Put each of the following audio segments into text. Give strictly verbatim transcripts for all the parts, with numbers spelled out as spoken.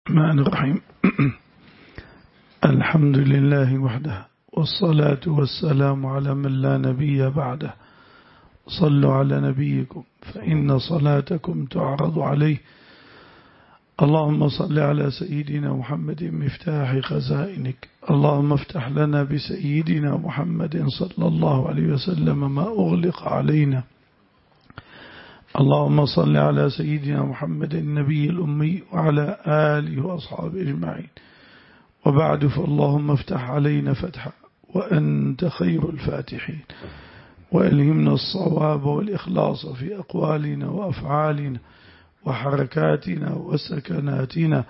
الرحمن الرحيم. الحمد لله وحده، والصلاة والسلام على من لا نبي بعده. صلوا على نبيكم فإن صلاتكم تعرض عليه. اللهم صل على سيدنا محمد مفتاح خزائنك. اللهم افتح لنا بسيدنا محمد صلى الله عليه وسلم ما أغلق علينا. اللهم صل على سيدنا محمد النبي الأمي وعلى آله وأصحابه أجمعين. وبعد، فاللهم افتح علينا فتحا وأنت خير الفاتحين، وألهمنا الصواب والإخلاص في أقوالنا وأفعالنا وحركاتنا وسكناتنا،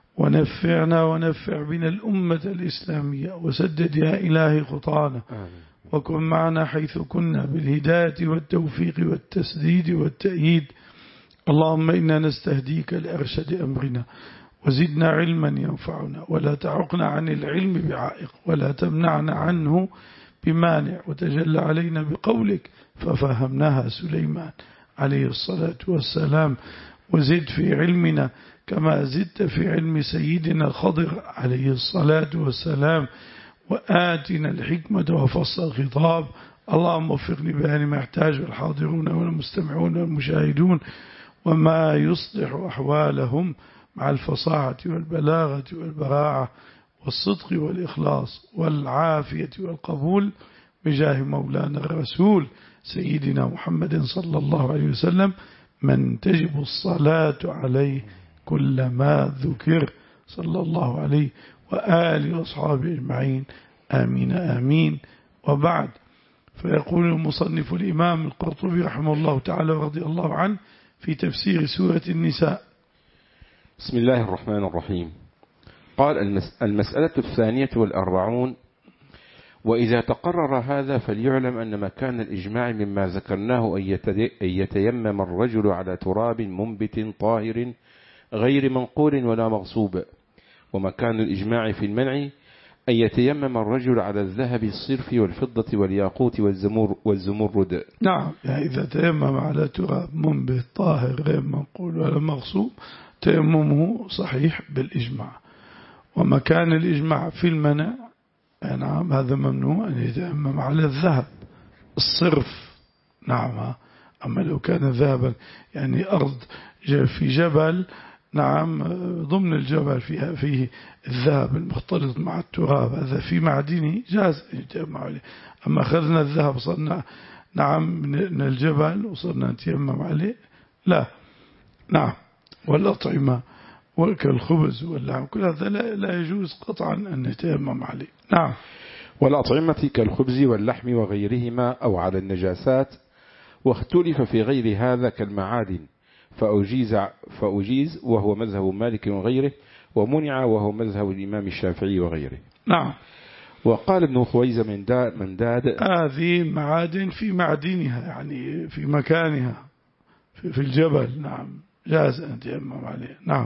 ونفعنا ونفع بنا الأمة الإسلامية، وسدد يا إلهي خطانا، وكن معنا حيث كنا بالهداية والتوفيق والتسديد والتأييد. اللهم إنا نستهديك لأرشد أمرنا، وزدنا علما ينفعنا، ولا تعقنا عن العلم بعائق، ولا تمنعنا عنه بمانع، وتجل علينا بقولك ففهمناها سليمان عليه الصلاة والسلام. وزد في علمنا كما زدت في علم سيدنا خضر عليه الصلاة والسلام، وآتنا الحكمة وفصل الخطاب. اللهم وفق لبيان ما يحتاج الحاضرون والمستمعون والمشاهدون، وما يصلح أحوالهم مع الفصاحة والبلاغة والبراعة والصدق والإخلاص والعافية والقبول، بجاه مولانا الرسول سيدنا محمد صلى الله عليه وسلم، من تجب الصلاة عليه كلما ذكر، صلى الله عليه وآله وأصحابه أجمعين، آمين آمين. وبعد، فيقول المصنف الإمام القرطبي رحمه الله تعالى ورضي الله عنه في تفسير سورة النساء: بسم الله الرحمن الرحيم. قال: المسألة الثانية والأربعون: وإذا تقرر هذا فليعلم أن مكان الإجماع مما ذكرناه أن يتيمم الرجل على تراب منبت طاهر غير منقور ولا مغصوب، ومكان الإجماع في المنع أن يتيمم الرجل على الذهب الصرف والفضة والياقوت والزمر والزمرد. نعم، يعني إذا تيمم على تراب منبت طاهر غير منقول ولا مغصوب تيممه صحيح بالإجماع. ومكان الإجماع في المنع، نعم، هذا ممنوع أن يتيمم على الذهب الصرف. نعم، أما لو كان ذهبا يعني أرض في جبل، نعم، ضمن الجبل فيها فيه الذهب المختلط مع التراب، هذا في معدنه جاز أن يتيمم عليه. أما أخذنا الذهب صرنا، نعم، من الجبل وصرنا نتيمم عليه، لا. نعم، والأطعمة والخبز واللحم كل هذا لا, لا يجوز قطعا أن نتيمم عليه. نعم، والأطعمة كالخبز واللحم وغيرهما أو على النجاسات. واختلف في غير هذا كالمعادن، فأجيز, فأجيز وهو مذهب مالك وغيره، ومنع وهو مذهب الإمام الشافعي وغيره. نعم. وقال ابن خويزة من داد, من داد هذه معادن في معدنها، يعني في مكانها في, في الجبل، نعم، جاز أن تيمم عليه. نعم.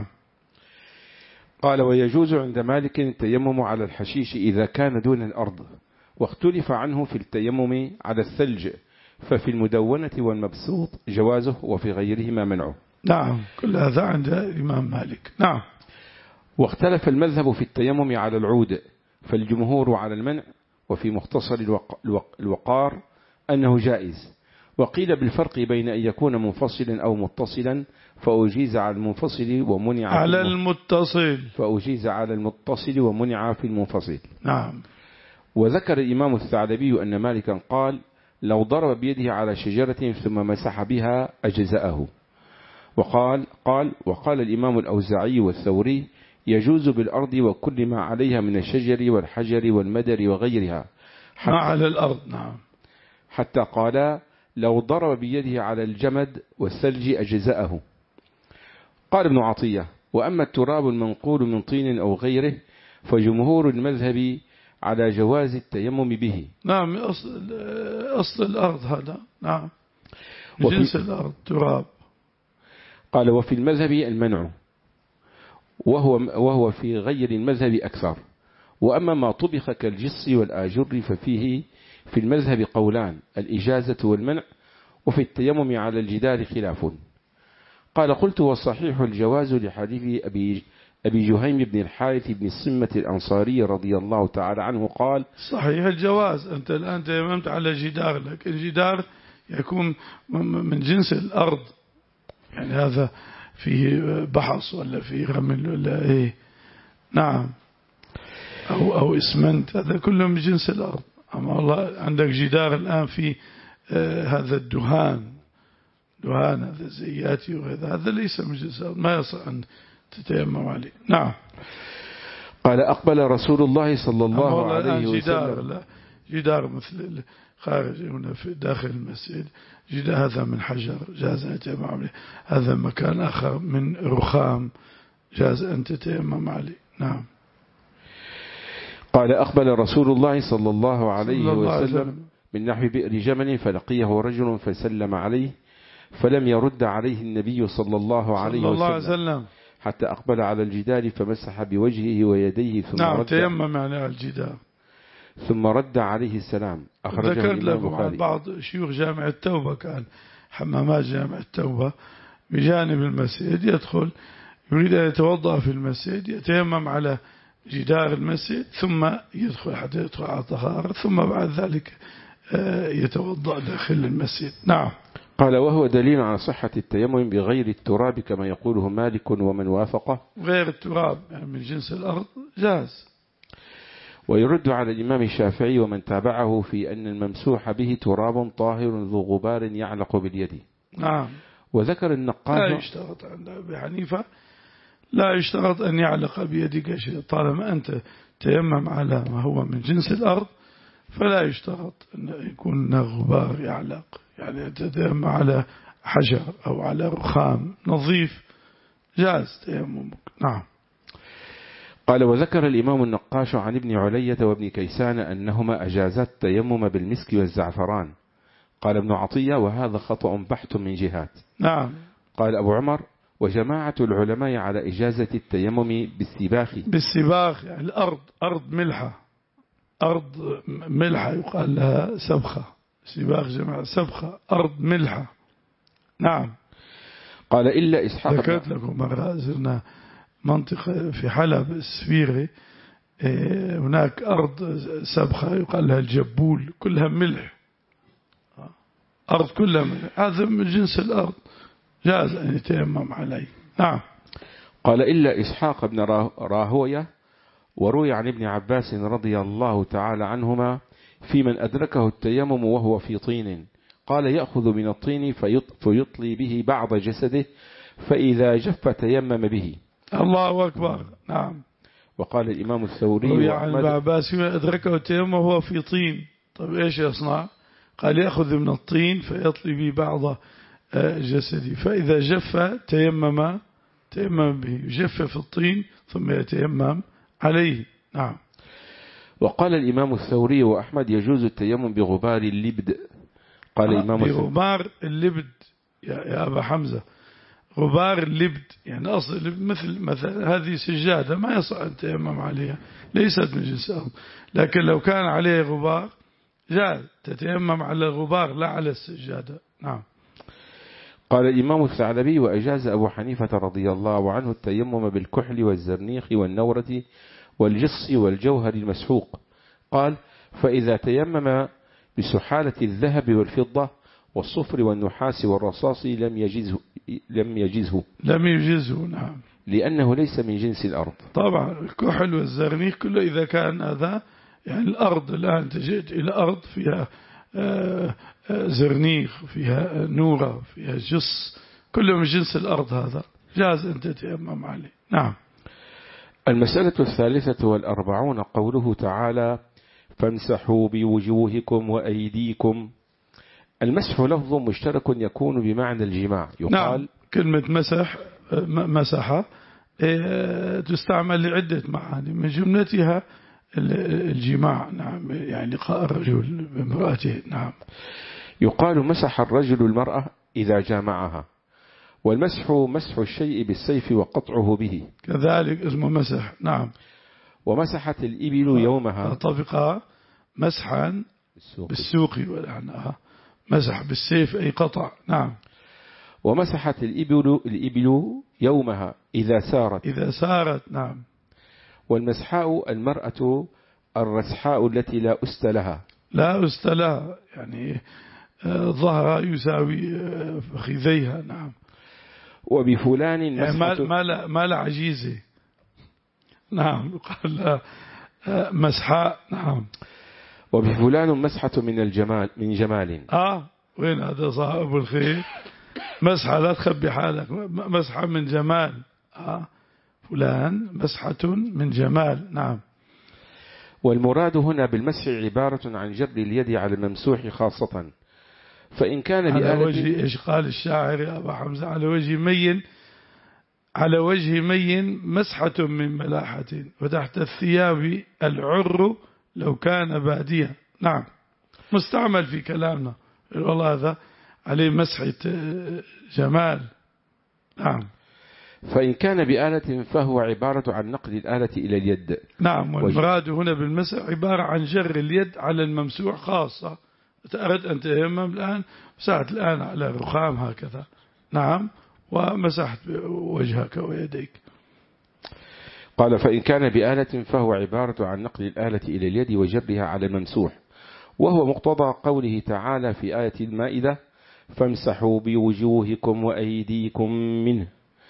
قال: ويجوز عند مالك التيمم على الحشيش إذا كان دون الأرض، واختلف عنه في التيمم على الثلج، ففي المدونة والمبسوط جوازه، وفي غيرهما منعه. نعم، كل هذا عند الإمام مالك. نعم. واختلف المذهب في التيمم على العود، فالجمهور على المنع، وفي مختصر الوق... الوقار أنه جائز. وقيل بالفرق بين أن يكون منفصلا أو متصلا، فأجيز على المنفصل ومنع على المتصل فأجيز على المتصل ومنع في المنفصل. نعم. وذكر الإمام الثعلبي أن مالكا قال: لو ضرب بيده على شجرة ثم مسح بها أجزأه. وقال قال وقال الإمام الأوزاعي والثوري: يجوز بالأرض وكل ما عليها من الشجر والحجر والمدر وغيرها، ما على الأرض. نعم. حتى قال: لو ضرب بيده على الجمد والثلج أجزأه. قال ابن عطية: وأما التراب المنقول من طين أو غيره فجمهور المذهب على جواز التيمم به. نعم، أصل, أصل الأرض هذا. نعم، جنس الأرض تراب. قال: وفي المذهب المنع، وهو, وهو في غير المذهب أكثر. وأما ما طبخ كالجص والآجر ففيه في المذهب قولان: الإجازة والمنع، وفي التيمم على الجدار خلاف. قال: قلت: والصحيح الجواز لحديث أبي, أبي جهيم بن الحارث بن الصمة الأنصاري رضي الله تعالى عنه قال: صحيح الجواز. أنت الآن تيممت على جدار، لكن الجدار يكون من جنس الأرض، يعني هذا فيه بحص ولا فيه رمل ولا إيه، نعم، أو أو إسمنت، هذا كله من جنس الأرض. أما الله عندك جدار الآن في آه هذا الدهان، دهان هذا زياتي وهذا، هذا ليس من جنس الأرض، ما يصح أن تتيمم عليه. نعم. قال: أقبل رسول الله صلى الله عليه وسلم. جدار لا جدار مثل خارج هنا في داخل المسجد، جدار هذا من حجر جاز أن تتيمم عليه، هذا مكان آخر من رخام جاز أن تتيمم عليه. نعم. قال: أقبل رسول الله صلى الله عليه صلى الله وسلم عليه من نحو بئر جمل، فلقيه رجل فسلم عليه، فلم يرد عليه النبي صلى الله عليه صلى الله عليه وسلم وسلم حتى أقبل على الجدار فمسح بوجهه ويديه ثم نعم رد تيمم يعني على الجدار ثم رد عليه السلام. أخرجه ذكرت الإمام لكم عن البخاري. بعض شيوخ جامع التوبة، كان حمامات جامع التوبة بجانب المسجد، يدخل يريد أن يتوضأ في المسجد، يتيمم على جدار المسجد ثم يدخل حتى يدخل على الطهارة، ثم بعد ذلك يتوضأ داخل المسجد. نعم. قال: وهو دليل على صحة التيمم بغير التراب كما يقوله مالك ومن وافقه. غير التراب يعني من جنس الأرض جاز. ويرد على الإمام الشافعي ومن تابعه في أن الممسوح به تراب طاهر ذو غبار يعلق باليد. نعم. وذكر النقاش. لا يشترط عند أبي حنيفة، لا يشترط أن يعلق بيدك شيء، طالما أنت تيمم على ما هو من جنس الأرض فلا يشترط أن يكون غبار يعلق، يعني تتيمم على حجر أو على رخام نظيف جاز تيممك. نعم. قال: وذكر الإمام النقاش عن ابن علية وابن كيسان أنهما أجازا التيمم بالمسك والزعفران. قال ابن عطية: وهذا خطأ بحت من جهات. نعم. قال أبو عمر: وجماعة العلماء على إجازة التيمم بالسباخ. بالسباخ يعني الأرض، أرض ملحة، أرض ملحة يقال لها سبخة، سباخ جماعة سبخة، أرض ملحة. نعم. قال: إلا إسحاق. ذكرت لكم مرة زرنا منطقة في حلب السفيرة، هناك أرض سبخة يقال لها الجبول، كلها ملح، أرض كلها ملح، هذا من جنس الأرض جاز أن يتيمم عليه. نعم. قال: إلا إسحاق بن راهوية، وروي عن ابن عباس رضي الله تعالى عنهما في من أدركه التيمم وهو في طين، قال: يأخذ من الطين فيطلي به بعض جسده، فإذا جف تيمم به. الله أكبر. نعم. وقال الإمام الثوري روي عن ابن عباس من أدركه التيمم وهو في طين، طيب إيش يصنع؟ قال: يأخذ من الطين فيطلي به بعض جسده، فإذا جف تيمم تيمم به، يجف في الطين ثم يتيمم عليه. نعم. وقال الإمام الثوري وأحمد: يجوز التيمم بغبار اللبد. قال الإمام بغبار اللبد يا أبا حمزة، غبار اللبد يعني أصل مثل مثل هذه سجادة ما يصح أن تيمم عليها، ليست من جنس الأرض، لكن لو كان عليه غبار جاء تتيمم على الغبار لا على السجادة. نعم. قال الإمام الثعلبي: وأجاز أبو حنيفة رضي الله عنه التيمم بالكحل والزرنيخ والنورة والجص والجوهر المسحوق. قال: فإذا تيمم بسحالة الذهب والفضة والصفر والنحاس والرصاص لم يجزه لم يجزه لم يجزه. نعم. لأنه ليس من جنس الأرض. طبعا الكحل والزرنيخ كله إذا كان هذا يعني الأرض، الآن تجد إلى أرض فيها زرنيخ، فيها نورة، فيها جص، كله من جنس الأرض، هذا جاز أن تتيمم عليه. نعم. المسألة الثالثة والأربعون قوله تعالى: فامسحوا بوجوهكم وأيديكم. المسح لفظ مشترك يكون بمعنى الجماع. يقال نعم. كلمة مسح مسحة تستعمل لعدة معاني، من جملتها الجماع. نعم، يعني لقاء الرجل بامرأته. نعم. يقال مسح الرجل المرأة إذا جامعها، والمسح مسح الشيء بالسيف وقطعه به، كذلك اسمه مسح. نعم. ومسحت الإبل يومها، طبقها مسحا بالسوق والعناها، مسح بالسيف أي قطع. نعم. ومسحت الإبل, الإبل يومها إذا سارت إذا سارت. نعم. والمسحاء المرأة الرسحاء التي لا أست لها، لا أست لها يعني ظهرها يساوي فخذيها. نعم. وبفلان يعني مسحة ما لا ما لا عجيزة. نعم. قال مسحاء. نعم. وبفلان مسحة من الجمال من جمال. آه وين هذا صاحب الخير؟ مسحة لا تخبي حالك، مسحة من جمال. آه فلان مسحة من جمال. نعم. والمراد هنا بالمسح عبارة عن جر اليد على الممسوح خاصة، فإن كان على بآلة وجه إيش قال الشاعر يا أبا حمزة؟ على وجه مين، على وجه مين مسحة من ملاحة، وتحت الثياب العر لو كان باديا. نعم. مستعمل في كلامنا والله هذا عليه مسحة جمال. نعم. فإن كان بآلة فهو عبارة عن نقل الآلة إلى اليد. نعم. والمراد هنا بالمسح عبارة عن جر اليد على الممسوح خاصة. أردت أن تيمم الآن، مسحت الآن على الرخام هكذا. نعم. ومسحت وجهك ويديك. قال فإن كان بآلة فهو عبارة عن نقل الآلة إلى اليد وجرها على الممسوح، وهو مقتضى قوله تعالى في آية المائدة فامسحوا بوجوهكم وأيديكم منه.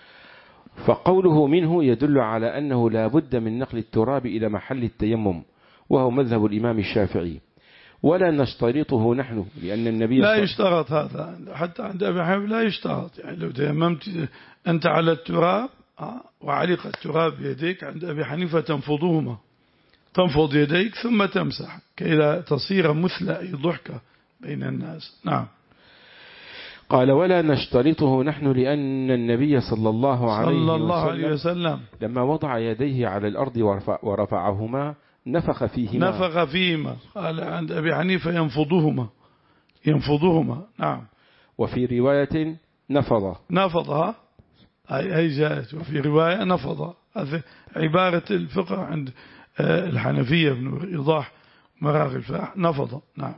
فقوله منه يدل على أنه لا بد من نقل التراب إلى محل التيمم، وهو مذهب الإمام الشافعي، ولا نشترطه نحن لأن النبي لا يشترط هذا حتى عند أبي حنيفة، لا يشترط. يعني لو تيممت أنت على التراب وعلق التراب بيديك عند أبي حنيفة تنفضهما، تنفض يديك ثم تمسح كي لا تصير مثل أي ضحكة بين الناس. نعم. قال ولا نشترطه نحن لأن النبي صلى الله عليه, صلى الله وسلم, عليه وسلم لما وضع يديه على الأرض ورفع ورفعهما نفخ فيهما نفخ فيهما. قال عند أبي حنيفة ينفضهما ينفضهما. نعم. وفي رواية نفض نفضها أي أي جاءت، وفي رواية نفض. هذه عبارة الفقه عند الحنفية بن إيضاح مراغي الفلاح نفض. نعم.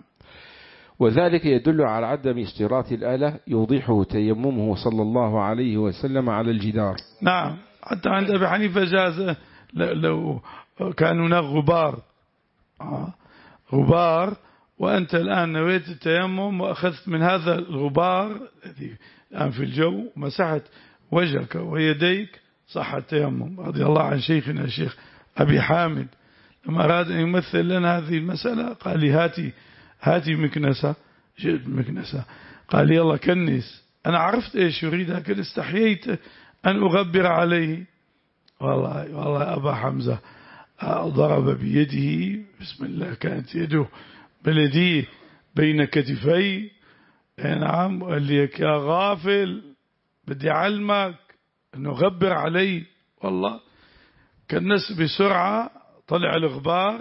وذلك يدل على عدم اشتراط الآلة يوضحه تيممه صلى الله عليه وسلم على الجدار. نعم. حتى عند أبي حنيفة جاز لو كان هناك غبار آه. غبار وأنت الآن نويت التيمم وأخذت من هذا الغبار الذي الآن في الجو مسحت وجهك ويديك صح التيمم. رضي الله عن شيخنا الشيخ أبي حامد لما أراد أن يمثل لنا هذه المسألة قال لي هاتي هاتي مكنسة. جئت مكنسة قال لي يلا كنس. أنا عرفت إيش يريد لكن استحييت أن أغبر عليه. والله والله أبا حمزة ضرب بيده بسم الله، كانت يده بلدي بين كتفي. نعم. وقال لي يا غافل بدي علمك أنه غبر علي. والله كنس بسرعة، طلع الغبار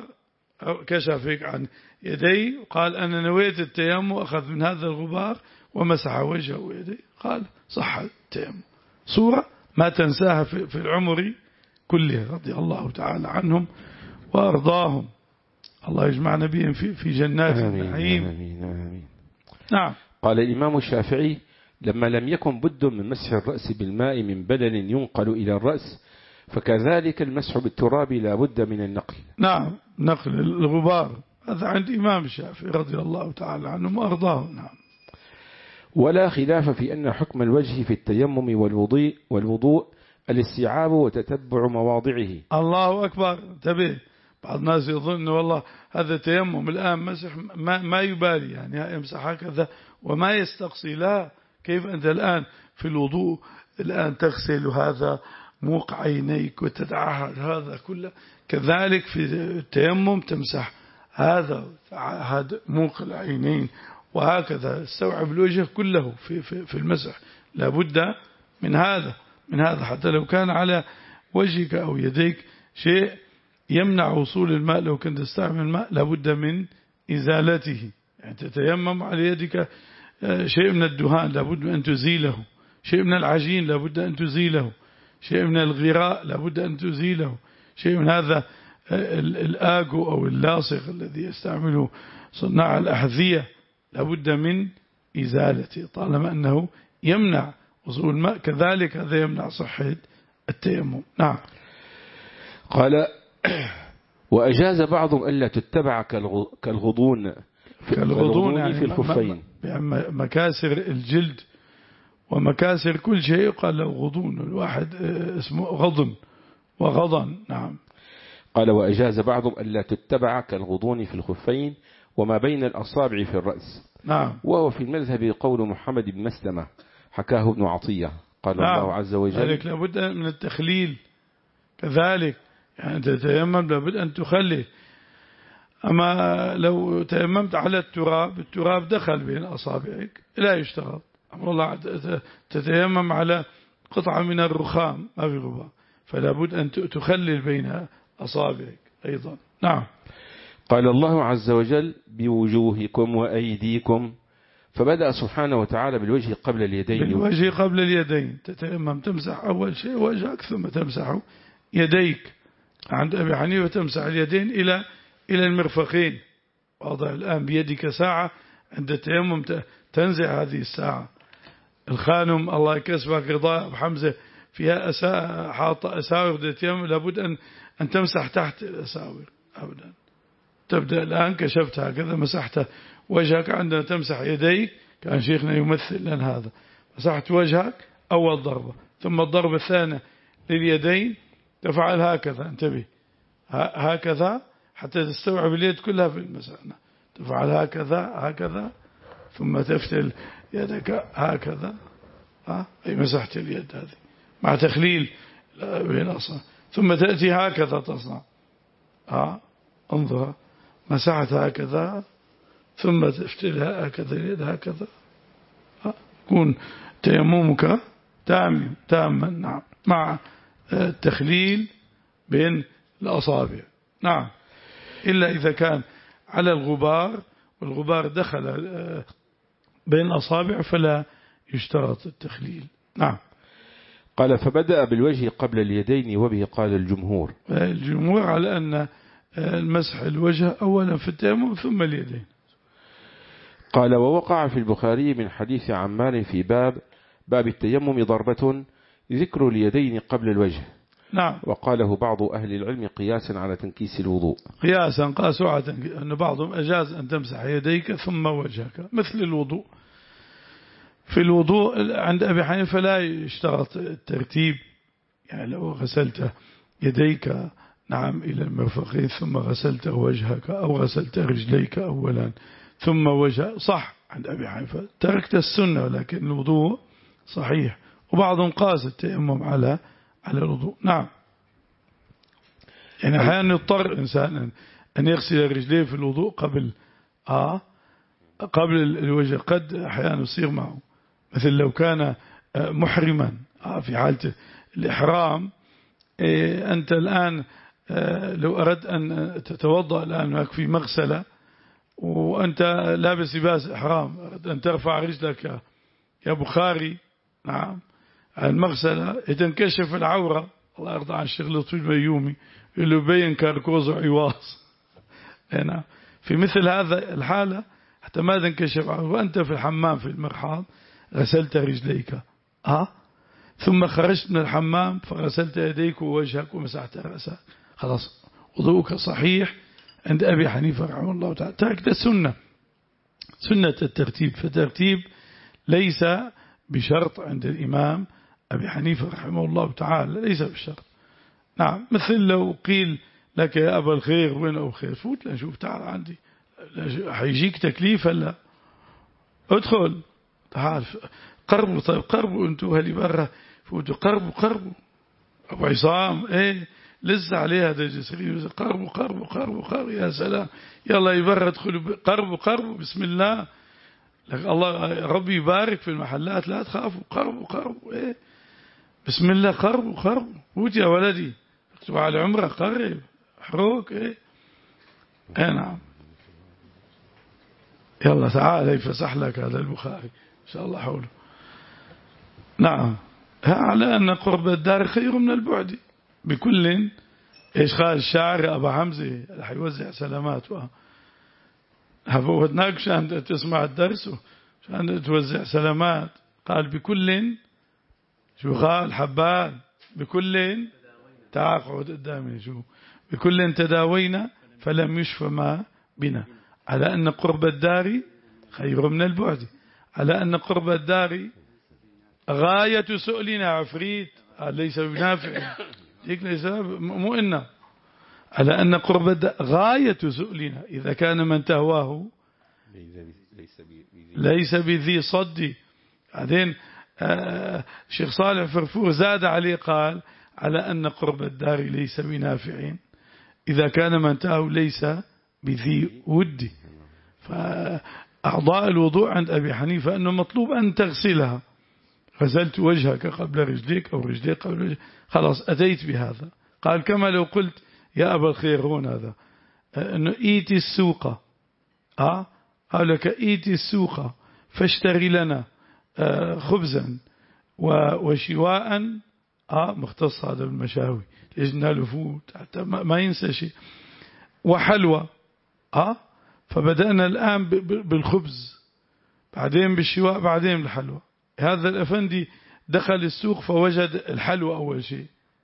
كشفك عن يدي وقال أنا نويت التيمم، أخذ من هذا الغبار ومسح وجهه ويديه. قال صح التيمم. صورة ما تنساها في العمر كلها رضي الله تعالى عنهم وأرضاهم. الله يجمعنا بهم في في جنات النعيم. آمين آمين. نعم. قال الإمام الشافعي لما لم يكن بد من مسح الرأس بالماء من بلل ينقل إلى الرأس، فكذلك المسح بالتراب لا بد من النقل. نعم. نقل الغبار هذا عند إمام الشافعي رضي الله تعالى عنهم وأرضاهم. نعم. ولا خلاف في أن حكم الوجه في التيمم والوضوء والوضوء الاستيعاب وتتبع مواضعه. الله أكبر. انتبه، بعض الناس يظن والله هذا تيمم الآن مسح ما, ما يبالي يعني يمسح هكذا وما يستقصي. لا، كيف أنت الآن في الوضوء الآن تغسل هذا موق عينيك وتتعهد هذا كله، كذلك في التيمم تمسح هذا هذا موق العينين وهكذا استوعب الوجه كله في في في المسح. لابد من هذا من هذا حتى لو كان على وجهك أو يديك شيء يمنع وصول الماء، لو كنت تستعمل الماء لابد من إزالته. يعني تتيمم على يدك شيء من الدهان لابد أن تزيله، شيء من العجين لابد أن تزيله، شيء من الغراء لابد أن تزيله، شيء من هذا الآجو أو اللاصق الذي يستعمله صناع الأحذية لابد من إزالته طالما أنه يمنع وصول الماء كذلك هذا يمنع صحة التيمم. نعم. قال وأجاز بعضهم ألا تتبع كالغضون كالغضون يعني في الخفين، مكاسر الجلد ومكاسر كل شيء قال له غضون، الواحد اسمه غضن وغضن. نعم. قال وأجاز بعضهم ألا تتبع كالغضون في الخفين وما بين الأصابع في الرأس. نعم. وهو في المذهب قول محمد بن مسلمة حكاه ابن عطية قال نعم. الله عز وجل ذلك لابد من التخليل كذلك، يعني تتيمم لابد أن تخلل. أما لو تيممت على التراب، التراب دخل بين أصابعك لا يشترط. أمر الله تتيمم على قطعة من الرخام ما في غبار، فلا بد أن تخلل بين أصابعك أيضا. نعم. قال الله عز وجل بوجوهكم وأيديكم، فبدأ سبحانه وتعالى بالوجه قبل اليدين. بالوجه قبل اليدين، تتيمم تمسح أول شيء وجهك ثم تمسح يديك. عند أبي حنيفة تمسح اليدين إلى إلى المرفقين. واضع الآن بيدك ساعة، عند التيمم تنزع هذه الساعة. الخانم الله يكسبك رضا أبو حمزة فيها أسا حاطة أساور التيمم، لابد أن أن تمسح تحت الأساور أبدا. تبدأ الآن كشفت هكذا مسحت وجهك، عندما تمسح يديك كان شيخنا يمثل لنا هذا، مسحت وجهك أول ضربة، ثم الضربة الثانية لليدين تفعل هكذا، انتبه هكذا حتى تستوعب اليد كلها في المسألة، تفعل هكذا هكذا ثم تفتل يدك هكذا، ها أي مسحت اليد هذه مع تخليل بين أصابع، ثم تأتي هكذا تصنع، ها انظر مسحت هكذا ثم تفتلها هكذا اليد هكذا، ها يكون تيممك تام تاما. نعم. مع التخليل بين الأصابع. نعم. إلا إذا كان على الغبار والغبار دخل بين الأصابع فلا يشترط التخليل. نعم. قال فبدأ بالوجه قبل اليدين، وبه قال الجمهور. الجمهور على أن المسح الوجه أولا في التيمم ثم اليدين. قال ووقع في البخاري من حديث عمار في باب باب التيمم ضربة ذكر اليدين قبل الوجه. نعم. وقاله بعض أهل العلم قياسا على تنكيس الوضوء. قياسا قاسوا على تنكيس، أن بعضهم أجاز أن تمسح يديك ثم وجهك مثل الوضوء. في الوضوء عند أبي حنيفة لا يشترط الترتيب، يعني لو غسلت يديك نعم إلى المرفقين ثم غسلت وجهك أو غسلت رجليك أولا ثم وجه صح عند أبي حنيفة، تركت السنة ولكن الوضوء صحيح. وبعضهم قاس التيمم على على الوضوء. نعم. يعني أحيانا يضطر إنسان أن يغسل رجليه في الوضوء قبل آه قبل الوجه، قد أحيانا يصير معه، مثل لو كان محرما آه في حالة الإحرام. إيه أنت الآن آه لو أردت أن تتوضأ الآن هناك في مغسلة وأنت لابس لباس إحرام، أردت أن ترفع رجلك يا بخاري نعم المغسلة تنكشف العورة، الله يرضى عن الشيخ لطفي البيومي اللي يبين كاركوز وعواص. هنا في مثل هذا الحالة حتى ما تنكشف عورة وأنت في الحمام في المرحاض غسلت رجليك ها ثم خرجت من الحمام فغسلت يديك ووجهك ومسحت رأسك، خلاص وضوءك صحيح عند أبي حنيفة رحمه الله تعالى. تركت السنة، سنة الترتيب، فترتيب ليس بشرط عند الإمام أبي حنيفة رحمه الله تعالى، ليس بشرط. نعم. مثل لو قيل لك يا أبا الخير وين أبو الخير، فوت لا شوف تعال عندي حيجيك تكليف هلا ادخل تعال قربوا، طيب قربوا انتوا هلي برا فوتوا قربوا قربوا أبو عصام ايه لسه عليها هذا جسرين قربوا قربوا قربوا قربوا يا سلام يلا يبرا ادخلوا قربوا قربوا بسم الله لك الله ربي يبارك في المحلات لا تخافوا قربوا قربوا ايه بسم الله قربوا قربوا فوت يا ولدي اكتب على عمره قرب حروك ايه ايه نعم يلا تعال يفسح لك هذا البخاري إن شاء الله حوله. نعم. على أن قرب الدار خير من البعد بكل إيش قال الشاعر أبا حمزة حيوزع سلامات هفوت ناقش أن تسمع الدرس عشان توزع سلامات، قال بكل شو قال حبان؟ بكل تعاقد قدامي شو بكل تداوينا فلم يشفى ما بنا، على أن قرب الدار خير من البعد، على أن قرب الدار غاية سؤلنا عفريت ليس بنافع هيك ليس مو إنا، على أن قرب الدار غاية سؤلنا إذا كان من تهواه ليس بذي صد. بعدين آه شيخ صالح فرفور زاد عليه قال على أن قرب الدار ليس بنافع إذا كان من تهواه ليس بذي ود. فأعضاء الوضوء عند أبي حنيفة أنه مطلوب أن تغسلها، غسلت وجهك قبل رجليك أو رجليك قبل رجليك خلاص أتيت بهذا. قال كما لو قلت يا أبا الخير هون هذا أنه إيتي السوق أه؟ قال لك إيتي السوق فاشتري لنا آه خبزا وشواء أه؟ مختص هذا بالمشاوي لجنا لفوت حتى ما ينسى شيء وحلوى أه؟ فبدأنا الآن بالخبز بعدين بالشواء بعدين بالحلوى. هذا الأفندي دخل السوق فوجد الحلوى أول شيء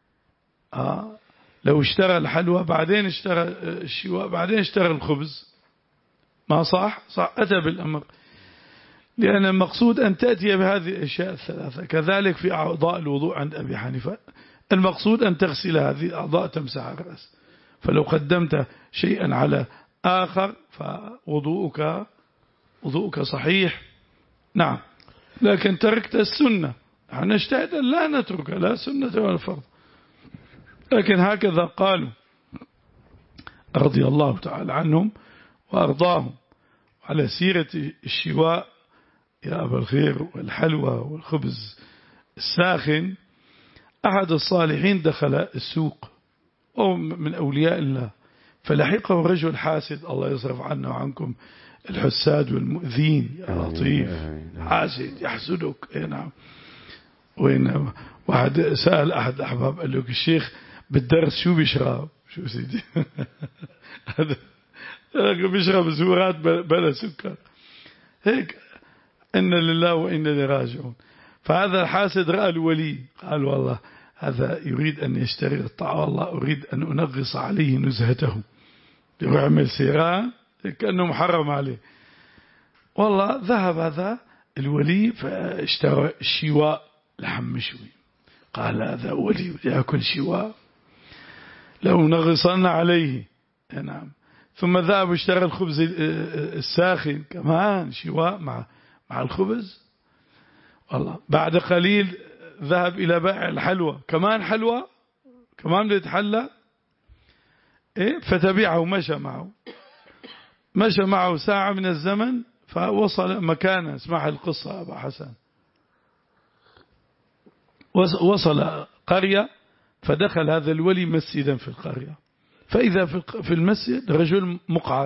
آه لو اشترى الحلوى بعدين اشترى الشواء بعدين اشترى الخبز ما صح صح أتى بالأمر، لأن المقصود أن تأتي بهذه الأشياء الثلاثة. كذلك في أعضاء الوضوء عند أبي حنيفة المقصود أن تغسل هذه الأعضاء تمسح الرأس، فلو قدمت شيئا على آخر فوضوءك وضوءك صحيح نعم، لكن تركت السنة نجتهد أن لا نترك لا سنة ولا فرض، لكن هكذا قالوا رضي الله تعالى عنهم وأرضاهم. على سيرة الشواء يا أبا الخير والحلوى والخبز الساخن، أحد الصالحين دخل السوق أو من أولياء الله فلحقه رجل حاسد، الله يصرف عنا وعنكم الحساد والمؤذين يا لطيف، حاسد يحسدك. نعم. وين واحد سأل أحد الأحباب قال له الشيخ بالدرس شو بيشرب؟ شو سيدي هذا بيشرب زورات بلا سكر هيك. إن لله وإنا إليه راجعون. فهذا الحاسد رأى الولي قال والله هذا يريد أن يشتري الطاعة والله أريد أن أنغص عليه نزهته، يعمل سيران كأنه محرم عليه. والله ذهب هذا الولي فاشترى الشواء لحم مشوي، قال هذا ولي يأكل شواء لو نغصنا عليه. نعم. ثم ذهب واشترى الخبز الساخن كمان شواء مع مع الخبز. والله بعد قليل ذهب إلى بائع الحلوى كمان حلوى كمان بده يتحلى إيه، فتبعه مشى معه مشى معه ساعة من الزمن فوصل مكانا. اسمع القصة أبا حسن. وصل قرية فدخل هذا الولي مسجدا في القرية، فإذا في المسجد رجل مقعد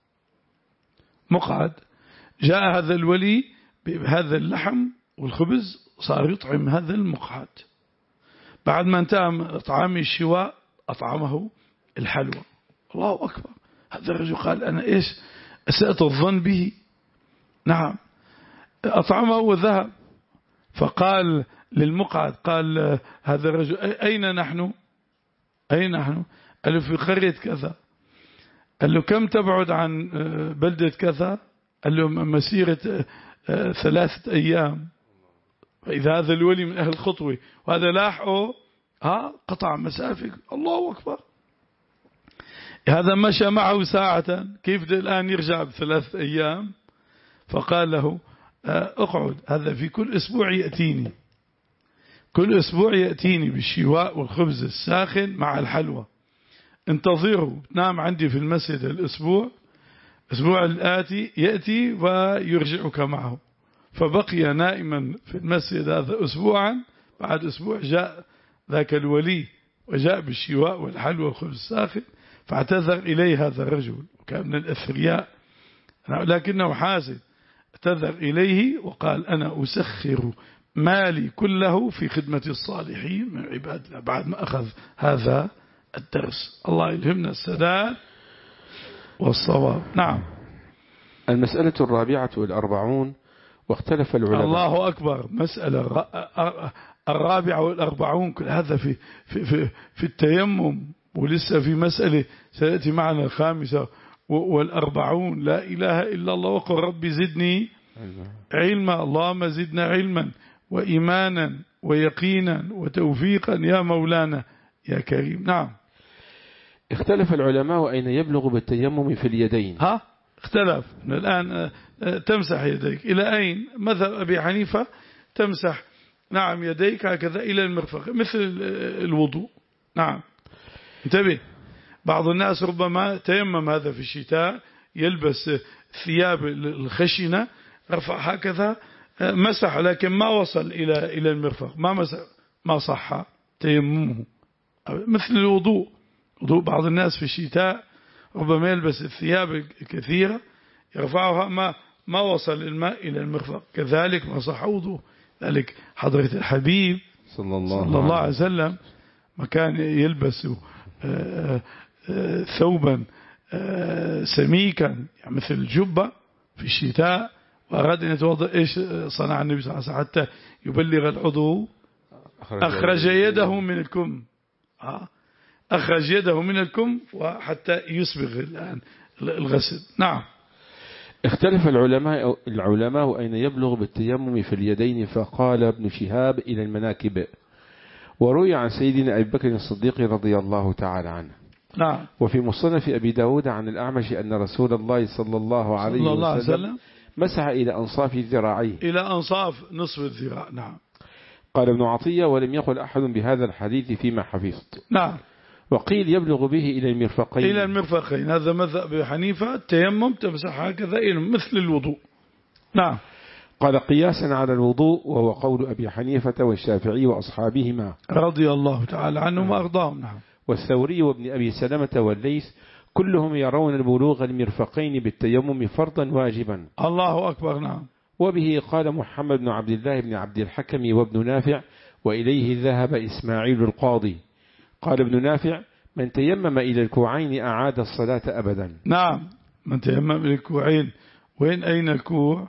مقعد جاء هذا الولي بهذا اللحم والخبز صار يطعم هذا المقعد. بعد ما انتهى طعام الشواء أطعمه الحلوى. الله أكبر. هذا الرجل قال أنا إيش أسأت الظن به. نعم. أطعمه وذهب. فقال للمقعد قال هذا الرجل أين نحن أين نحن قال له في قرية كذا. قال له كم تبعد عن بلدة كذا؟ قال له مسيرة ثلاثة أيام. فإذا هذا الولي من أهل الخطوة وهذا لاحقه ها قطع مسافة. الله أكبر. هذا مشى معه ساعة كيف الآن يرجع بثلاثة أيام؟ فقال له اقعد هذا في كل أسبوع يأتيني كل أسبوع يأتيني بالشواء والخبز الساخن مع الحلوى، انتظره نام عندي في المسجد الأسبوع الأسبوع الآتي يأتي ويرجعك معه. فبقي نائما في المسجد هذا أسبوعا. بعد أسبوع جاء ذاك الولي وجاء بالشواء والحلوى والخبز الساخن فاعتذر إليه هذا الرجل وكان من الأثرياء لكنه حاسد. اعتذر إليه وقال أنا أسخر مالي كله في خدمة الصالحين من عباد الله بعد ما أخذ هذا الدرس. الله يلهمنا السداد والصواب. نعم. المسألة الرابعة والأربعون واختلف العلماء. الله أكبر. مسألة الرابعة والأربعون كل هذا في, في, في, في التيمم، ولسه في مسألة سيأتي معنا الخامسة والأربعون. لا إله إلا الله وقل ربي زدني علما. اللهم زدنا علما وإيمانا ويقينا وتوفيقا يا مولانا يا كريم. نعم. اختلف العلماء أين يبلغ بالتيمم في اليدين. ها اختلف. الآن تمسح يديك إلى أين؟ مذهب أبي حنيفة تمسح نعم يديك هكذا إلى المرفق مثل الوضوء. نعم انتبه. بعض الناس ربما تيمم هذا في الشتاء يلبس ثياب الخشنة رفع هكذا مسح لكن ما وصل إلى إلى المرفق ما مسح ما صح تيممه. مثل الوضوء. وضوء بعض الناس في الشتاء ربما يلبس الثياب الكثيرة يرفعها ما ما وصل الماء إلى المرفق كذلك ما صح وضوء. ذلك حضرة الحبيب صلى الله, صلى الله عليه وسلم ما كان يلبس ثوبا سميكا يعني مثل الجبة في الشتاء وأراد أن يتوضأ. إيش صنع النبي صلى الله عليه وسلم حتى يبلغ العضو؟ أخرج يده من الكم. أخرج يده من الكم وحتى يسبغ الآن الغسل. نعم. اختلف العلماء العلماء أين يبلغ بالتيمم في اليدين، فقال ابن شهاب إلى المناكب، وروي عن سيدنا أبي بكر الصديق رضي الله تعالى عنه. نعم. وفي مصنف أبي داود عن الأعمش أن رسول الله صلى الله عليه صلى الله وسلم, وسلم مسح إلى أنصاف ذراعيه إلى أنصاف نصف الذراع. نعم. قال ابن عطية ولم يقل أحد بهذا الحديث فيما حفظت. نعم. وقيل يبلغ به إلى المرفقين. إلى المرفقين. هذا مذهب أبي حنيفة. التيمم تمسح هكذا إلى مثل الوضوء. نعم. قال قياسا على الوضوء، وهو قول أبي حنيفة والشافعي وأصحابهما رضي الله تعالى عنهم وأرضاهم. نعم. والثوري وابن أبي سلمة والليث كلهم يرون البلوغ المرفقين بالتيمم فرضا واجبا. الله أكبر. نعم. وبه قال محمد بن عبد الله بن عبد الحكم وابن نافع، وإليه ذهب إسماعيل القاضي. قال ابن نافع من تيمم إلى الكوعين أعاد الصلاة أبدا. نعم. من تيمم إلى الكوعين. وين أين الكوع؟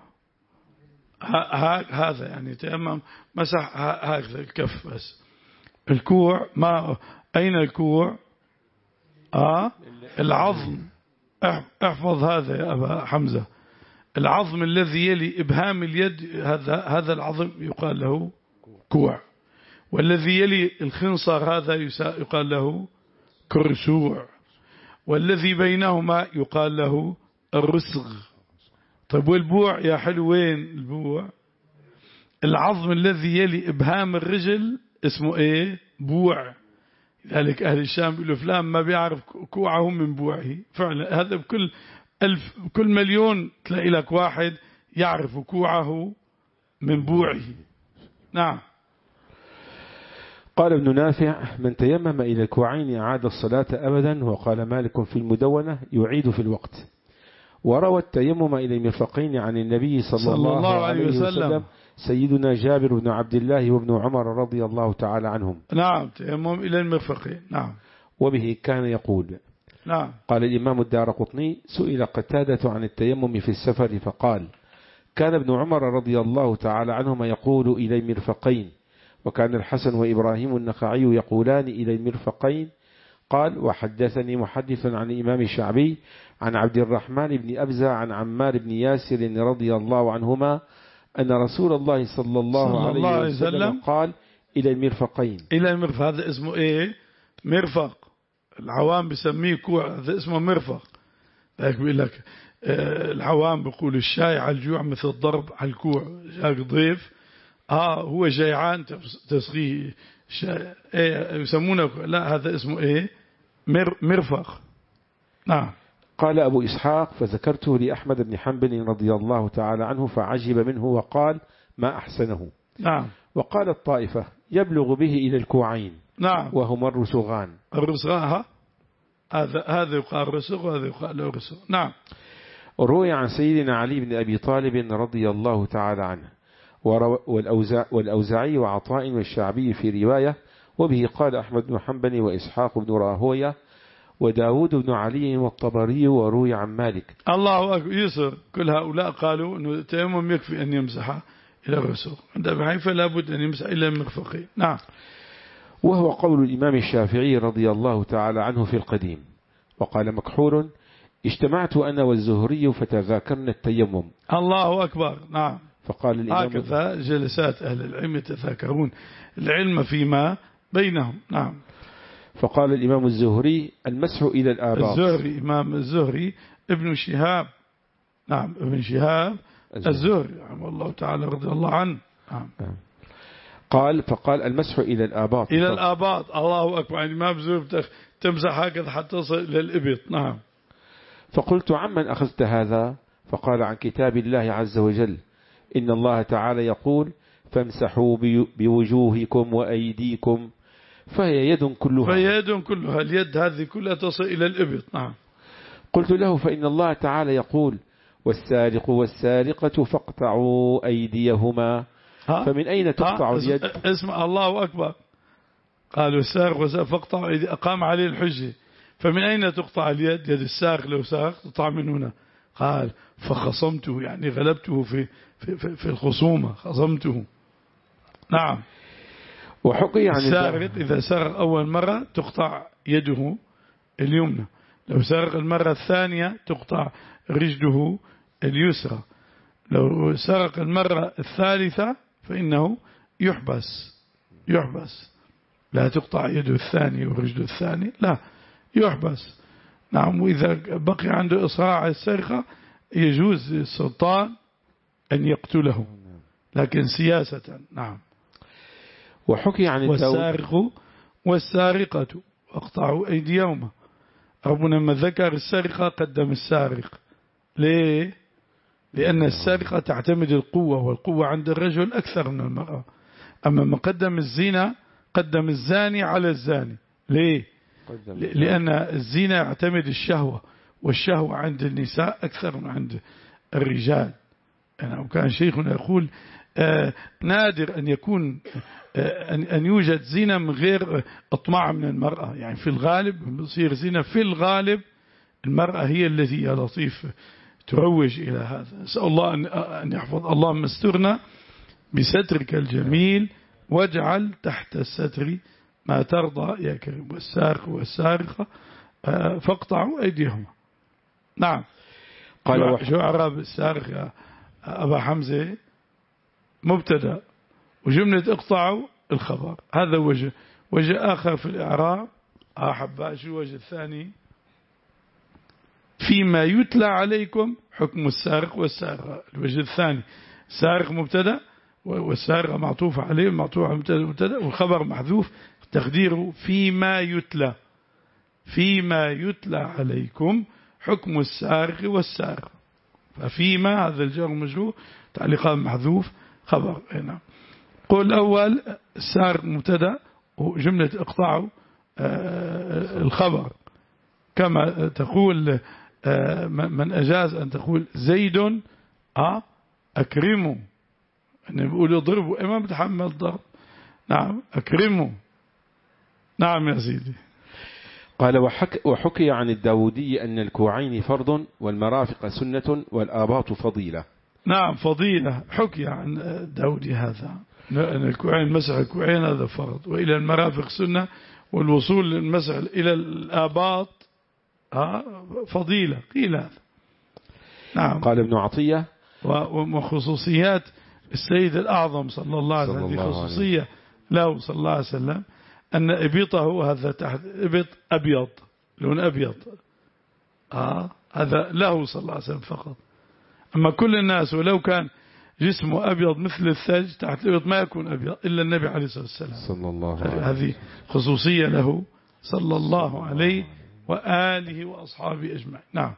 هذا يعني تيمم مسح هكذا الكف بس. الكوع ما أين الكوع؟ آه العظم. احفظ هذا يا أبا حمزة. العظم الذي يلي إبهام اليد هذا هذا العظم يقال له كوع، والذي يلي الخنصر هذا يقال له كرسوع، والذي بينهما يقال له الرسغ. طيب والبوع يا حلو وين البوع؟ العظم الذي يلي إبهام الرجل اسمه ايه؟ بوع. لذلك أهل الشام بيقولوا فلان ما بيعرف كوعه من بوعه. فعلا هذا بكل ألف بكل مليون تلاقي لك واحد يعرف كوعه من بوعه. نعم. قال ابن نافع من تيمم إلى الكوعين أعاد الصلاة أبدا. وقال مالك في المدونة يعيد في الوقت. وروى التيمم إلى المرفقين عن النبي صلى, صلى الله, الله عليه وسلم, وسلم سيدنا جابر بن عبد الله وابن عمر رضي الله تعالى عنهم. نعم. تيمم إلى المرفقين. نعم. وبه كان يقول. نعم. قال الإمام الدارقطني سئل قتادة عن التيمم في السفر فقال كان ابن عمر رضي الله تعالى عنهما يقول إلى المرفقين، وكان الحسن وإبراهيم النخعي يقولان إلى المرفقين. قال وحدثني محدث عن الإمام الشعبي عن عبد الرحمن بن أبزة عن عمار بن ياسر رضي الله عنهما أن رسول الله صلى الله, صلى الله عليه وسلم قال إلى المرفقين. إلى المرفق. هذا اسمه إيه؟ مرفق. العوام بسميه كوع، هذا اسمه مرفق. لذلك بيقول لك العوام بيقول الشاي على الجوع مثل الضرب على الكوع. جاك ضيف آه هو جيعان تسقيه شاي إيه يسمونه. لا هذا اسمه إيه؟ مر مرفق. نعم. قال أبو إسحاق فذكرته لأحمد بن حنبل رضي الله تعالى عنه فعجب منه وقال ما أحسنه. نعم. وقال الطائفة يبلغ به إلى الكوعين. نعم. وهما الرسغان. الرسغان هذا هذا يقال رسغ وهذا يقال له رسغ. نعم. روي عن سيدنا علي بن أبي طالب رضي الله تعالى عنه والأوزاعي وعطاء والشعبي في رواية. وبه قال أحمد بن حنبل وإسحاق بن راهوية وداود بن علي والطبري وروي عن مالك. الله أكبر. يسر. كل هؤلاء قالوا أنه التيمم يكفي أن يمسح إلى الرسول، عند أبي حنيفة لابد أن يمسح إلى المرفقين. نعم. وهو قول الإمام الشافعي رضي الله تعالى عنه في القديم. وقال مكحول: اجتمعت أنا والزهري فتذاكرنا التيمم. الله أكبر. نعم. فقال الإمام: هكذا جلسات أهل العلم يتذاكرون العلم فيما بينهم. نعم. فقال الإمام الزهري: المسح إلى الآباط. الزهري إمام الزهري ابن شهاب. نعم ابن شهاب الزهري رحمه الله تعالى رضي الله عنه. نعم. قال فقال المسح إلى الآباط. إلى الآباط. الله أكبر. يعني ما بزور تمسح هكذا حتى تصل إلى الإبط. نعم. فقلت: عمن أخذت هذا؟ فقال: عن كتاب الله عز وجل، إن الله تعالى يقول: فامسحوا بوجوهكم وأيديكم، فهي يد كلها. فهي يد كلها. اليد هذه كلها تصل إلى الإبط. نعم. قلت له: فإن الله تعالى يقول: والسارق والسارقة فاقطعوا أيديهما، فمن أين تقطع اليد؟ اسمع. الله أكبر. قالوا السارق والسارق فاقطعوا أيدي، أقام عليه الحجة. فمن أين تقطع اليد؟ يد السارق لو سارق تقطع من هنا. قال فخصمته، يعني غلبته في في في, في الخصومة، خصمته. نعم. وحقي عن السارق إذا سرق أول مرة تقطع يده اليمنى، لو سرق المرة الثانية تقطع رجله اليسرى، لو سرق المرة الثالثة فإنه يحبس يحبس لا تقطع يده الثانية ورجله الثاني، لا يحبس. نعم. وإذا بقي عنده إصرار على السرقة يجوز للسلطان أن يقتله، لكن سياسة. نعم. وحكي عن والسارق والسارقة واقطعوا أيديهما. ربنا لما ذكر السرقة قدم السارق. ليه؟ لأن السرقة تعتمد القوة، والقوة عند الرجل أكثر من المرأة. أما ما قدم الزنا قدم الزاني على الزاني. ليه؟ لأن الزنا يعتمد الشهوة، والشهوة عند النساء أكثر من عند الرجال. يعني وكان شيخنا يقول آه نادر أن يكون آه أن يوجد زنا من غير اطماع من المرأة. يعني في الغالب يصير زنا، في الغالب المرأة هي التي يا لطيف تروج إلى هذا. نسأل الله أن يحفظ. اللهم استرنا بسترك الجميل واجعل تحت الستر ما ترضى يا كريم. والسارق والسارقة آه فاقطعوا أيديهما. نعم. قال شو أعراب السارق يا أبا حمزة؟ مبتدا، وجملة اقطعوا الخبر. هذا وجه. وجه آخر في الإعراب أحباء. شو الوجه الثاني؟ فيما يتلى عليكم حكم السارق والسارقة. الوجه الثاني سارق مبتدا والسارقة معطوف عليه، معطوف على مبتدا، والخبر محذوف تقديره فيما يتلى. فيما يتلى عليكم حكم السارق والسارقة. ففيما هذا الجار مجرور تعليقات محذوف خبر هنا. قول الأول السارق مبتدا وجملة اقطعوا الخبر، كما تقول من أجاز أن تقول زيد أكرموا، أن بيقول اضربوا إمام بتحمل ضرب. نعم. أكرموا. نعم يا سيدي. قال وحك وحكي عن الداودي أن الكوعين فرض والمرافق سنة والآباط فضيلة. نعم فضيلة. حكي عن الداودي هذا أن الكوعين مسح الكوعين هذا فرض، وإلى المرافق سنة، والوصول للمسح إلى الآباط فضيلة. قيل هذا. نعم. قال ابن عطية وخصوصيات السيد الأعظم صلى الله عليه وسلم، خصوصية له صلى الله عليه وسلم أن إبطه هذا تحت إبط أبيض، لون أبيض. آه هذا له صلى الله عليه وسلم فقط. أما كل الناس ولو كان جسمه أبيض مثل الثلج تحت الإبط ما يكون أبيض إلا النبي عليه الصلاة والسلام صلى الله عليه وسلم. هذه خصوصية له صلى الله عليه وآله وأصحابه أجمعين. نعم.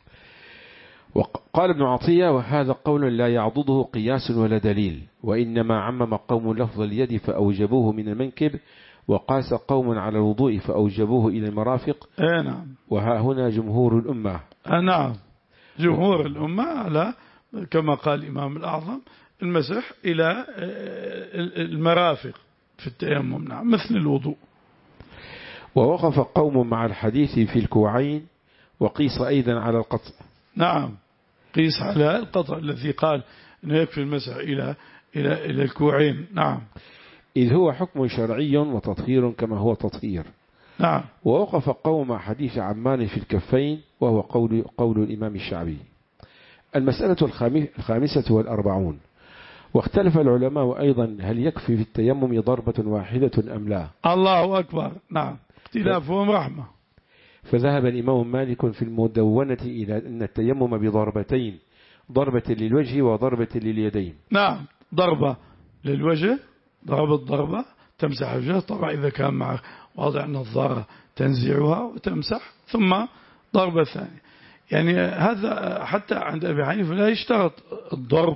وقال ابن عطية وهذا قول لا يعضده قياس ولا دليل، وإنما عمم قوم لفظ اليد فأوجبوه من المنكب، وقاس قوم على الوضوء فأوجبوه إلى المرافق. آه نعم. وها هنا جمهور الأمة. آه نعم. جمهور الأمة على كما قال الإمام الأعظم المسح إلى المرافق في التيمم. نعم. مثل الوضوء. ووقف قوم مع الحديث في الكوعين وقيس أيضا على القطع. نعم، قيس على القطع الذي قال أنه يكفي المسح إلى إلى إلى الكوعين. نعم، إذ هو حكم شرعي وتطهير كما هو تطهير. نعم. ووقف قوم مع حديث عمان في الكفين وهو قول, قول الإمام الشعبي. المسألة الخامسة والأربعون. واختلف العلماء أيضا هل يكفي في التيمم ضربة واحدة أم لا؟ الله أكبر. نعم، اختلافهم رحمة. فذهب الإمام مالك في المدونة إلى أن التيمم بضربتين، ضربة للوجه وضربة لليدين. نعم، ضربة للوجه، ضربة ضربة تمسح الوجه، طبعا إذا كان مع وضع نظارة تنزعها وتمسح، ثم ضربة ثانية. يعني هذا حتى عند أبي حنيفة لا يشترط الضرب.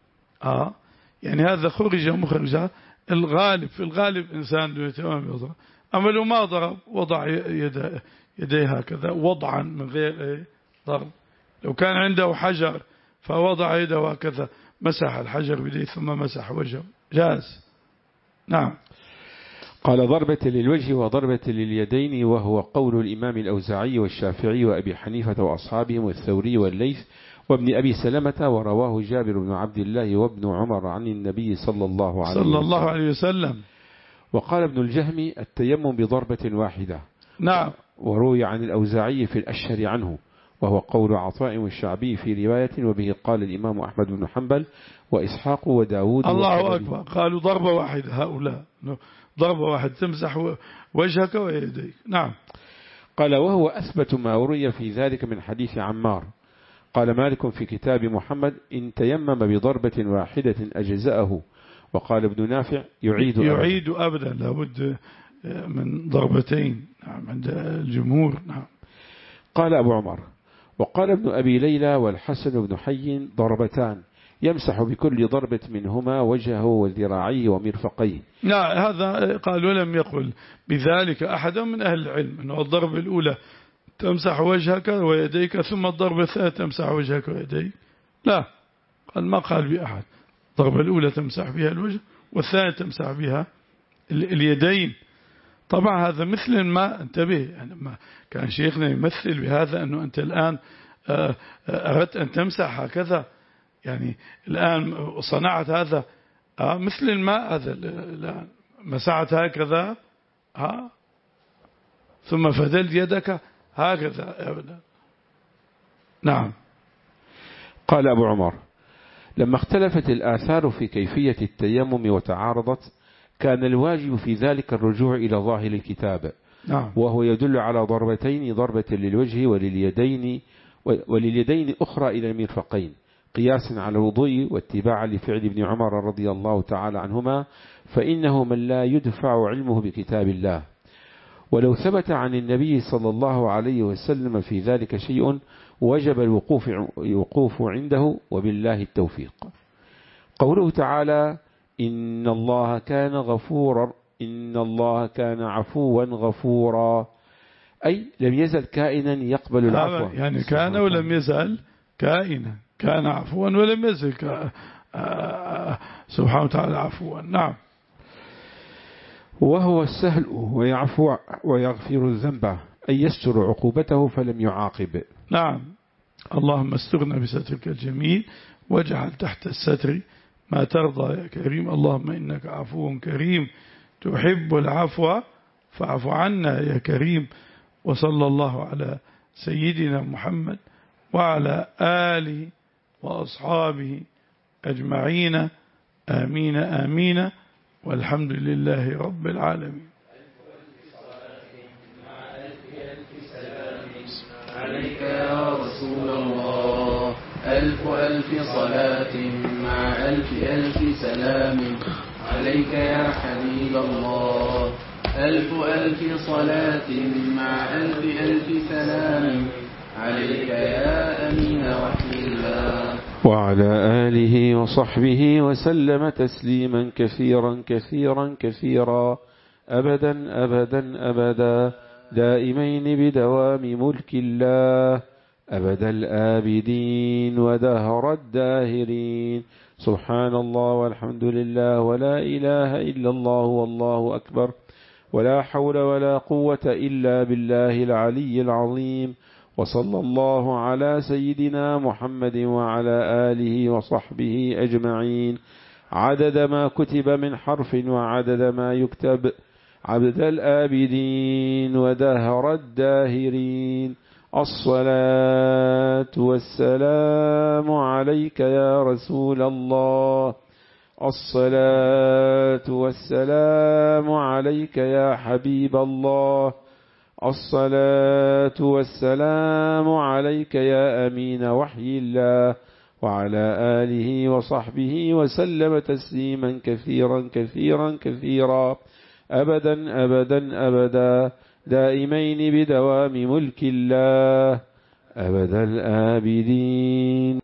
آه يعني هذا خرج مخرجا. الغالب في الغالب إنسان يتمام يضرب، أما لو ما ضرب وضع يده يديه هكذا وضعا من غير ضرب. لو كان عنده حجر فوضع يده هكذا، مسح الحجر بيديه ثم مسح وجهه، جاز. نعم. قال ضربة للوجه وضربة لليدين، وهو قول الإمام الأوزاعي والشافعي وأبي حنيفة وأصحابهم والثوري والليث وابن أبي سلمة، ورواه جابر بن عبد الله وابن عمر عن النبي صلى الله عليه, صلى الله عليه وسلم. وقال ابن الجهم التيمم بضربة واحدة. نعم. وروي عن الأوزاعي في الأشهر عنه، وهو قول عطاء والشعبي في رواية، وبه قال الإمام أحمد بن حنبل وإسحاق وداود. الله أكبر. قالوا ضربة واحدة هؤلاء، ضربة واحدة تمسح وجهك ويديك. نعم. قال وهو أثبت ما روي في ذلك من حديث عمار. قال مالك في كتاب محمد إن تيمم بضربة واحدة أجزأه. وقال ابن نافع يعيد يعيد أبدا, أبداً لابد من ضربتين. نعم عند الجمهور. نعم. قال أبو عمر وقال ابن أبي ليلى والحسن بن حي ضربتان يمسح بكل ضربة منهما وجهه وذراعيه ومرفقيه. لا هذا قال ولم يقل بذلك أحد من أهل العلم أنه الضربة الأولى تمسح وجهك ويديك ثم الضربة الثانية تمسح وجهك ويديك. لا، قال ما قال بأحد. الضربة الأولى تمسح بها الوجه والثانية تمسح بها اليدين. طبعا هذا مثل ما انتبه، يعني ما كان شيخنا يمثل بهذا أنه أنت الآن أردت أن تمسح هكذا، يعني الآن صنعت هذا مثل الماء، هذا الآن مسحت هكذا ها ثم فدلت يدك هكذا أبدا. نعم. قال أبو عمر لما اختلفت الآثار في كيفية التيمم وتعارضت كان الواجب في ذلك الرجوع إلى ظاهر الكتاب. نعم. وهو يدل على ضربتين، ضربة للوجه ولليدين ولليدين أخرى إلى المرفقين، قياسا على الوضوء واتباعا لفعل ابن عمر رضي الله تعالى عنهما، فإنه من لا يدفع علمه بكتاب الله. ولو ثبت عن النبي صلى الله عليه وسلم في ذلك شيء وجب الوقوف الوقوف عنده، وبالله التوفيق. قوله تعالى إن الله كان غفورا إن الله كان عفوا غفورا، أي لم يزل كائنا يقبل العفو. يعني كان ولم يزل كائنا، كان عفوا ولم يزل سبحانه وتعالى عفوا. نعم. وهو السهل ويعفو ويغفر الذنب، أي يستر عقوبته فلم يعاقب. نعم. اللهم استغنى بسترك الجميل واجعل تحت الستر ما ترضى يا كريم. اللهم إنك عفو كريم تحب العفو فاعف عنا يا كريم. وصلى الله على سيدنا محمد وعلى آله وأصحابه أجمعين. آمين آمين والحمد لله رب العالمين. عليك يا رسول الله ألف ألف صلاة مع ألف ألف سلام. عليك يا حبيب الله ألف ألف صلاة مع ألف ألف سلام. عليك يا أمين وحي الله وعلى آله وصحبه وسلم تسليما كثيرا كثيرا كثيرا أبدا أبدا أبدا دائمين بدوام ملك الله أبد الآبدين ودهر الداهرين. سبحان الله والحمد لله ولا إله إلا الله والله أكبر ولا حول ولا قوة إلا بالله العلي العظيم. وصلى الله على سيدنا محمد وعلى آله وصحبه أجمعين عدد ما كتب من حرف وعدد ما يكتب، عبد الآبدين ودهر الداهرين. الصلاة والسلام عليك يا رسول الله، الصلاة والسلام عليك يا حبيب الله، الصلاة والسلام عليك يا أمين وحي الله، وعلى آله وصحبه وسلم تسليما كثيرا كثيرا كثيرا أبدا أبدا أبدا دائمين بدوام ملك الله أبد الآبدين.